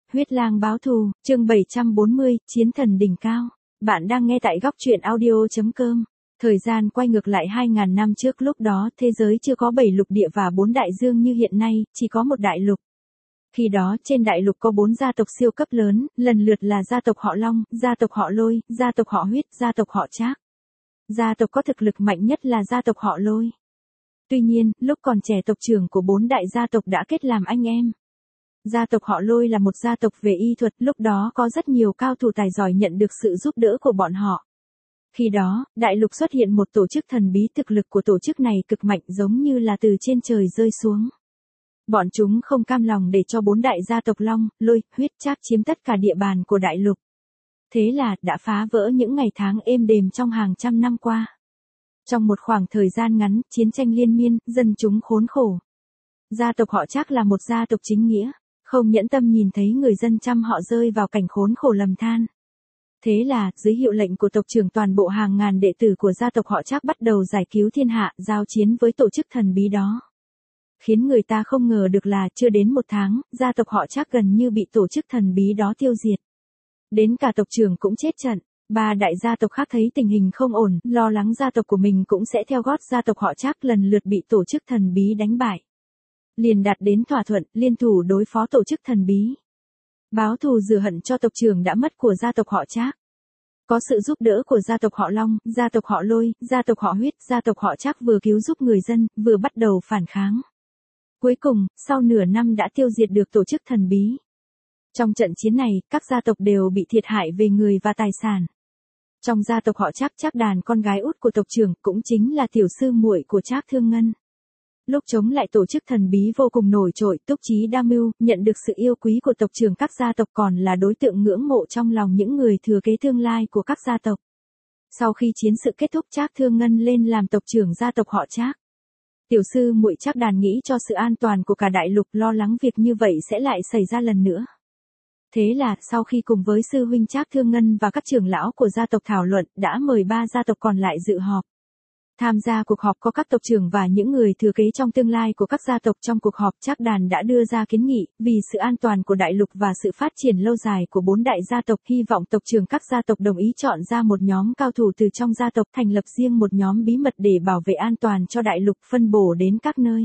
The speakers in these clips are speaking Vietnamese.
Huyết lang báo thù, chương 740, chiến thần đỉnh cao. Bạn đang nghe tại góc truyện audio.com. Thời gian quay ngược lại 2.000 năm trước, lúc đó thế giới chưa có 7 lục địa và 4 đại dương như hiện nay, chỉ có một đại lục. Khi đó trên đại lục có 4 gia tộc siêu cấp lớn, lần lượt là gia tộc họ Long, gia tộc họ Lôi, gia tộc họ Huyết, gia tộc họ Trác. Gia tộc có thực lực mạnh nhất là gia tộc họ Lôi. Tuy nhiên, lúc còn trẻ tộc trưởng của 4 đại gia tộc đã kết làm anh em. Gia tộc họ Lôi là một gia tộc về y thuật, lúc đó có rất nhiều cao thủ tài giỏi nhận được sự giúp đỡ của bọn họ. Khi đó, đại lục xuất hiện một tổ chức thần bí, thực lực của tổ chức này cực mạnh, giống như là từ trên trời rơi xuống. Bọn chúng không cam lòng để cho 4 đại gia tộc Long, Lôi, Huyết, Trác chiếm tất cả địa bàn của đại lục. Thế là, đã phá vỡ những ngày tháng êm đềm trong hàng trăm năm qua. Trong một khoảng thời gian ngắn, chiến tranh liên miên, dân chúng khốn khổ. Gia tộc họ Trác là một gia tộc chính nghĩa, không nhẫn tâm nhìn thấy người dân trăm họ rơi vào cảnh khốn khổ lầm than. Thế là, dưới hiệu lệnh của tộc trưởng, toàn bộ hàng ngàn đệ tử của gia tộc họ Trác bắt đầu giải cứu thiên hạ, giao chiến với tổ chức thần bí đó. Khiến người ta không ngờ được là, chưa đến một tháng, gia tộc họ Trác gần như bị tổ chức thần bí đó tiêu diệt. Đến cả tộc trưởng cũng chết trận. 3 đại gia tộc khác thấy tình hình không ổn, lo lắng gia tộc của mình cũng sẽ theo gót gia tộc họ Trác lần lượt bị tổ chức thần bí đánh bại. Liền đạt đến thỏa thuận, liên thủ đối phó tổ chức thần bí. Báo thù rửa hận cho tộc trưởng đã mất của gia tộc họ Trác. Có sự giúp đỡ của gia tộc họ Long, gia tộc họ Lôi, gia tộc họ Huyết, gia tộc họ Trác vừa cứu giúp người dân, vừa bắt đầu phản kháng. Cuối cùng, sau nửa năm đã tiêu diệt được tổ chức thần bí. Trong trận chiến này, các gia tộc đều bị thiệt hại về người và tài sản. Trong gia tộc họ Trác, Trác Đàn, con gái út của tộc trưởng, cũng chính là tiểu sư muội của Trác Thương Ngân. Lúc chống lại tổ chức thần bí vô cùng nổi trội, túc trí đa mưu, nhận được sự yêu quý của tộc trưởng các gia tộc, còn là đối tượng ngưỡng mộ trong lòng những người thừa kế tương lai của các gia tộc. Sau khi chiến sự kết thúc, Trác Thương Ngân lên làm tộc trưởng gia tộc họ Trác. Tiểu sư muội Trác Đàn nghĩ cho sự an toàn của cả đại lục, lo lắng việc như vậy sẽ lại xảy ra lần nữa. Thế là, sau khi cùng với sư huynh Trác Thương Ngân và các trưởng lão của gia tộc thảo luận, đã mời 3 gia tộc còn lại dự họp. Tham gia cuộc họp có các tộc trưởng và những người thừa kế trong tương lai của các gia tộc. Trong cuộc họp, Trác Đàn đã đưa ra kiến nghị, vì sự an toàn của đại lục và sự phát triển lâu dài của 4 đại gia tộc, hy vọng tộc trưởng các gia tộc đồng ý chọn ra một nhóm cao thủ từ trong gia tộc, thành lập riêng một nhóm bí mật để bảo vệ an toàn cho đại lục, phân bổ đến các nơi.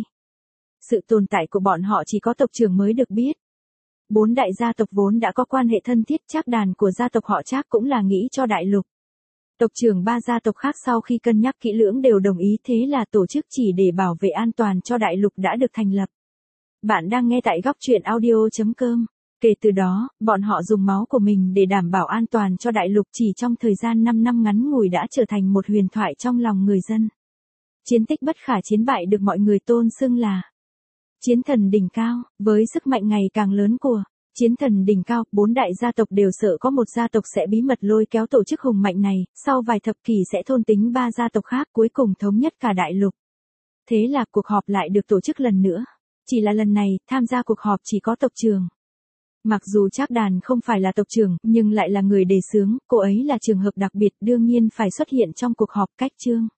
Sự tồn tại của bọn họ chỉ có tộc trưởng mới được biết. 4 đại gia tộc vốn đã có quan hệ thân thiết, Trác Đàn của gia tộc họ Trác cũng là nghĩ cho đại lục. Tộc trưởng 3 gia tộc khác sau khi cân nhắc kỹ lưỡng đều đồng ý, thế là tổ chức chỉ để bảo vệ an toàn cho đại lục đã được thành lập. Bạn đang nghe tại góc truyện audio.com. Kể từ đó, bọn họ dùng máu của mình để đảm bảo an toàn cho đại lục, chỉ trong thời gian 5 năm ngắn ngủi đã trở thành một huyền thoại trong lòng người dân. Chiến tích bất khả chiến bại được mọi người tôn xưng là chiến thần đỉnh cao, với sức mạnh ngày càng lớn của chiến thần đỉnh cao. 4 đại gia tộc đều sợ có một gia tộc sẽ bí mật lôi kéo tổ chức hùng mạnh này, sau vài thập kỷ sẽ thôn tính 3 gia tộc khác, cuối cùng thống nhất cả đại lục. Thế là cuộc họp lại được tổ chức lần nữa. Chỉ là lần này, tham gia cuộc họp chỉ có tộc trưởng. Mặc dù Trác Đàn không phải là tộc trưởng, nhưng lại là người đề xướng, cô ấy là trường hợp đặc biệt, đương nhiên phải xuất hiện trong cuộc họp. Cách chương